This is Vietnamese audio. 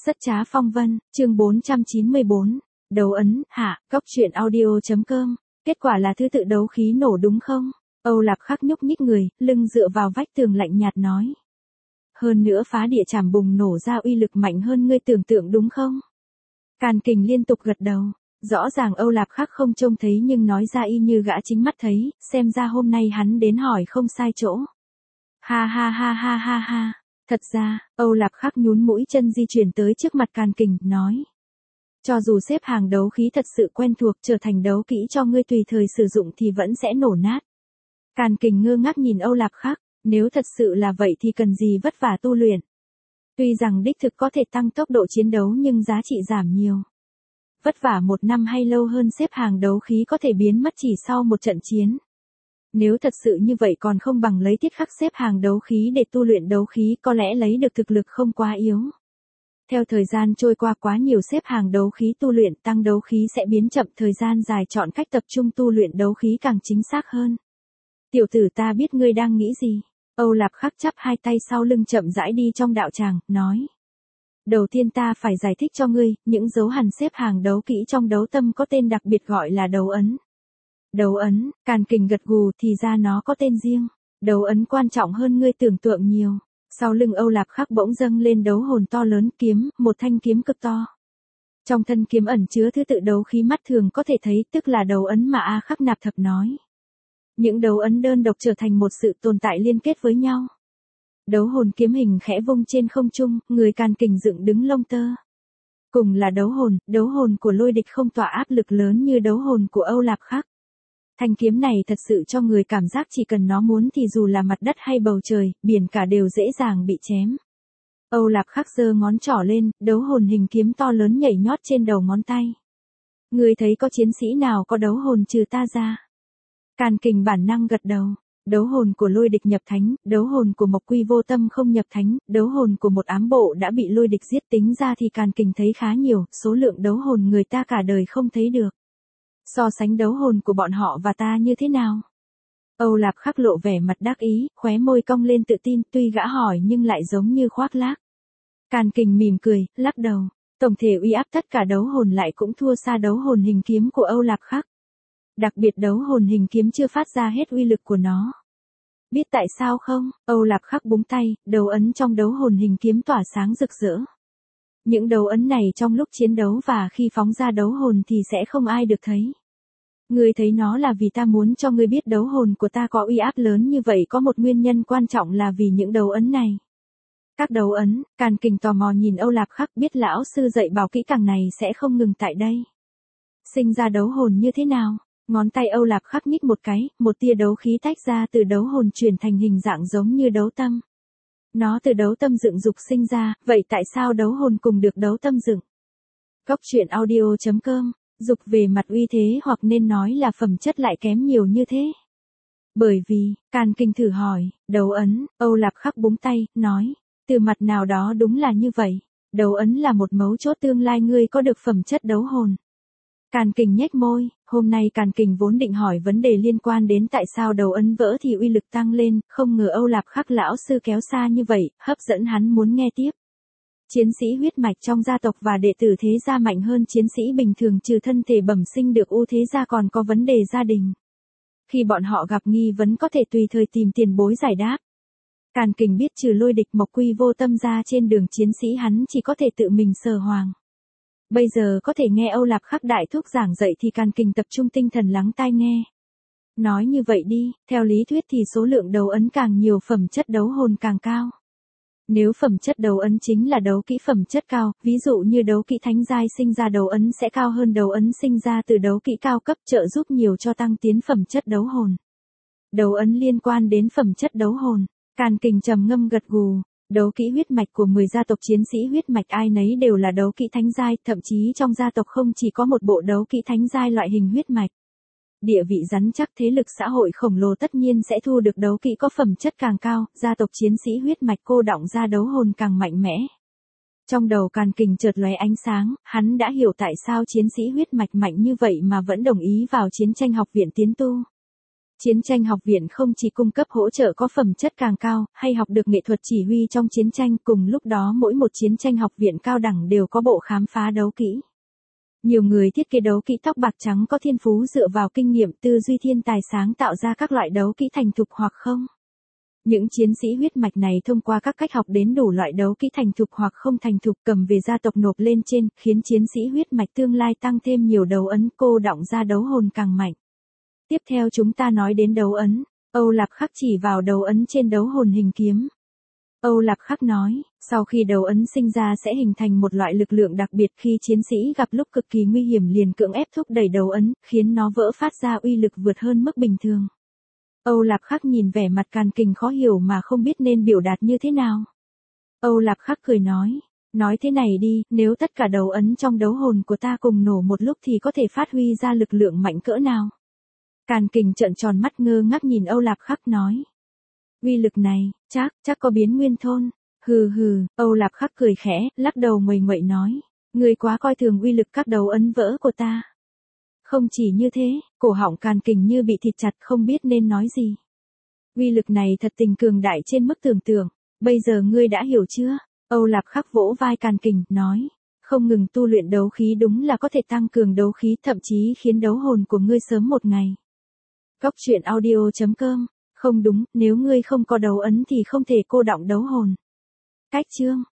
Rất trá phong vân, chương 494. Đấu ấn, hạ, cốc truyện audio.com. Kết quả là thứ tự đấu khí nổ đúng không? Âu Lạp Khắc nhúc nhích người, lưng dựa vào vách tường lạnh nhạt nói. Hơn nữa phá địa chảm bùng nổ ra uy lực mạnh hơn ngươi tưởng tượng đúng không? Càn Kình liên tục gật đầu. Rõ ràng Âu Lạp Khắc không trông thấy nhưng nói ra y như gã chính mắt thấy, xem ra hôm nay hắn đến hỏi không sai chỗ. Ha ha ha ha ha ha. Thật ra, Âu Lạp Khắc nhún mũi chân di chuyển tới trước mặt Càn Kình, nói. Cho dù xếp hàng đấu khí thật sự quen thuộc trở thành đấu kỹ cho ngươi tùy thời sử dụng thì vẫn sẽ nổ nát. Càn Kình ngơ ngác nhìn Âu Lạp Khắc, nếu thật sự là vậy thì cần gì vất vả tu luyện. Tuy rằng đích thực có thể tăng tốc độ chiến đấu nhưng giá trị giảm nhiều. Vất vả 1 năm hay lâu hơn xếp hàng đấu khí có thể biến mất chỉ sau một trận chiến. Nếu thật sự như vậy còn không bằng lấy tiết khắc xếp hàng đấu khí để tu luyện đấu khí, có lẽ lấy được thực lực không quá yếu. Theo thời gian trôi qua quá nhiều xếp hàng đấu khí tu luyện tăng đấu khí sẽ biến chậm, thời gian dài chọn cách tập trung tu luyện đấu khí càng chính xác hơn. Tiểu tử, ta biết ngươi đang nghĩ gì. Âu Lạp Khắc chắp hai tay sau lưng chậm rãi đi trong đạo tràng, nói. Đầu tiên ta phải giải thích cho ngươi, những dấu hằn xếp hàng đấu kỹ trong đấu tâm có tên đặc biệt gọi là đấu ấn. Đấu ấn, Càn Kình gật gù, thì ra nó có tên riêng. Đấu ấn quan trọng hơn ngươi tưởng tượng nhiều. Sau lưng Âu Lạp Khắc bỗng dâng lên đấu hồn to lớn, kiếm, một thanh kiếm cực to. Trong thân kiếm ẩn chứa thứ tự đấu khí mắt thường có thể thấy, tức là đấu ấn mà A Khắc Nạp Thập nói. Những đấu ấn đơn độc trở thành một sự tồn tại liên kết với nhau. Đấu hồn kiếm hình khẽ vung trên không trung, người Càn Kình dựng đứng lông tơ. Cùng là đấu hồn của Lôi Địch không tỏa áp lực lớn như đấu hồn của Âu Lạp Khắc. Thanh kiếm này thật sự cho người cảm giác chỉ cần nó muốn thì dù là mặt đất hay bầu trời, biển cả đều dễ dàng bị chém. Âu Lạp Khắc giơ ngón trỏ lên, đấu hồn hình kiếm to lớn nhảy nhót trên đầu ngón tay. Người thấy có chiến sĩ nào có đấu hồn trừ ta ra? Càn Kình bản năng gật đầu. Đấu hồn của Lôi Địch nhập thánh, đấu hồn của Mộc Quy Vô Tâm không nhập thánh, đấu hồn của một ám bộ đã bị Lôi Địch giết, tính ra thì Càn Kình thấy khá nhiều, số lượng đấu hồn người ta cả đời không thấy được. So sánh đấu hồn của bọn họ và ta như thế nào? Âu Lạp Khắc lộ vẻ mặt đắc ý, khóe môi cong lên tự tin, tuy gã hỏi nhưng lại giống như khoác lác. Càn Kình mỉm cười, lắc đầu. Tổng thể uy áp tất cả đấu hồn lại cũng thua xa đấu hồn hình kiếm của Âu Lạp Khắc. Đặc biệt đấu hồn hình kiếm chưa phát ra hết uy lực của nó. Biết tại sao không? Âu Lạp Khắc búng tay, đấu ấn trong đấu hồn hình kiếm tỏa sáng rực rỡ. Những đấu ấn này trong lúc chiến đấu và khi phóng ra đấu hồn thì sẽ không ai được thấy. Ngươi thấy nó là vì ta muốn cho ngươi biết đấu hồn của ta có uy áp lớn như vậy, có một nguyên nhân quan trọng là vì những đấu ấn này. Các đấu ấn, Càn Kình tò mò nhìn Âu Lạp Khắc, biết lão sư dạy bảo kỹ càng này sẽ không ngừng tại đây. Sinh ra đấu hồn như thế nào? Ngón tay Âu Lạp Khắc nhích một cái, một tia đấu khí tách ra từ đấu hồn chuyển thành hình dạng giống như đấu tâm. Nó từ đấu tâm dựng dục sinh ra, vậy tại sao đấu hồn cùng được đấu tâm dựng? Cốc truyện audio.com, dục về mặt uy thế hoặc nên nói là phẩm chất lại kém nhiều như thế. Bởi vì, Càn Kình thử hỏi, đấu ấn, Âu Lạp Khắc búng tay, nói, từ mặt nào đó đúng là như vậy. Đấu ấn là một mấu chốt tương lai ngươi có được phẩm chất đấu hồn. Càn Kình nhếch môi, hôm nay Càn Kình vốn định hỏi vấn đề liên quan đến tại sao đấu ấn vỡ thì uy lực tăng lên, không ngờ Âu Lạp Khắc lão sư kéo xa như vậy, hấp dẫn hắn muốn nghe tiếp. Chiến sĩ huyết mạch trong gia tộc và đệ tử thế gia mạnh hơn chiến sĩ bình thường, trừ thân thể bẩm sinh được ưu thế ra còn có vấn đề gia đình. Khi bọn họ gặp nghi vấn có thể tùy thời tìm tiền bối giải đáp. Càn Kình biết trừ Lôi Địch Mộc Quy Vô Tâm ra trên đường chiến sĩ hắn chỉ có thể tự mình sờ hoàng. Bây giờ có thể nghe Âu Lạp Khắc đại thúc giảng dạy thì Càn Kình tập trung tinh thần lắng tai nghe. Nói như vậy đi, theo lý thuyết thì số lượng đấu ấn càng nhiều phẩm chất đấu hồn càng cao. Nếu phẩm chất đấu ấn chính là đấu kỹ phẩm chất cao, ví dụ như đấu kỹ thánh giai sinh ra đấu ấn sẽ cao hơn đấu ấn sinh ra từ đấu kỹ cao cấp, trợ giúp nhiều cho tăng tiến phẩm chất đấu hồn. Đấu ấn liên quan đến phẩm chất đấu hồn, Càn Kình trầm ngâm gật gù. Đấu kỹ huyết mạch của 10 gia tộc chiến sĩ huyết mạch ai nấy đều là đấu kỹ thánh giai, thậm chí trong gia tộc không chỉ có một bộ đấu kỹ thánh giai loại hình huyết mạch. Địa vị rắn chắc, thế lực xã hội khổng lồ tất nhiên sẽ thu được đấu kỹ có phẩm chất càng cao, gia tộc chiến sĩ huyết mạch cô đọng ra đấu hồn càng mạnh mẽ. Trong đầu Càn Kình chợt lóe ánh sáng, hắn đã hiểu tại sao chiến sĩ huyết mạch mạnh như vậy mà vẫn đồng ý vào chiến tranh học viện tiến tu. Chiến tranh học viện không chỉ cung cấp hỗ trợ có phẩm chất càng cao, hay học được nghệ thuật chỉ huy trong chiến tranh, cùng lúc đó mỗi một chiến tranh học viện cao đẳng đều có bộ khám phá đấu kỹ. Nhiều người thiết kế đấu kỹ tóc bạc trắng có thiên phú dựa vào kinh nghiệm tư duy thiên tài sáng tạo ra các loại đấu kỹ thành thục hoặc không. Những chiến sĩ huyết mạch này thông qua các cách học đến đủ loại đấu kỹ thành thục hoặc không thành thục cầm về gia tộc nộp lên trên, khiến chiến sĩ huyết mạch tương lai tăng thêm nhiều đấu ấn cô đọng ra đấu hồn càng mạnh. Tiếp theo chúng ta nói đến đấu ấn. Âu Lạp Khắc chỉ vào đấu ấn trên đấu hồn hình kiếm. Âu Lạp Khắc nói, sau khi đấu ấn sinh ra sẽ hình thành một loại lực lượng đặc biệt khi chiến sĩ gặp lúc cực kỳ nguy hiểm liền cưỡng ép thúc đẩy đấu ấn, khiến nó vỡ phát ra uy lực vượt hơn mức bình thường. Âu Lạp Khắc nhìn vẻ mặt Càn Kình khó hiểu mà không biết nên biểu đạt như thế nào. Âu Lạp Khắc cười nói thế này đi, nếu tất cả đấu ấn trong đấu hồn của ta cùng nổ một lúc thì có thể phát huy ra lực lượng mạnh cỡ nào? Càn Kình trợn tròn mắt ngơ ngác nhìn Âu Lạp Khắc nói. Uy lực này, chắc có biến nguyên thôn. Hừ, Âu Lạp Khắc cười khẽ, lắc đầu nguầy nguậy nói. Ngươi quá coi thường uy lực các đấu ấn vỡ của ta. Không chỉ như thế, cổ họng Càn Kình như bị thịt chặt không biết nên nói gì. Uy lực này thật tình cường đại trên mức tưởng tượng. Bây giờ ngươi đã hiểu chưa? Âu Lạp Khắc vỗ vai Càn Kình, nói. Không ngừng tu luyện đấu khí đúng là có thể tăng cường đấu khí, thậm chí khiến đấu hồn của ngươi sớm một ngày. Góc truyện audio.com. Không đúng, nếu ngươi không có đấu ấn thì không thể cô đọng đấu hồn. Cách chương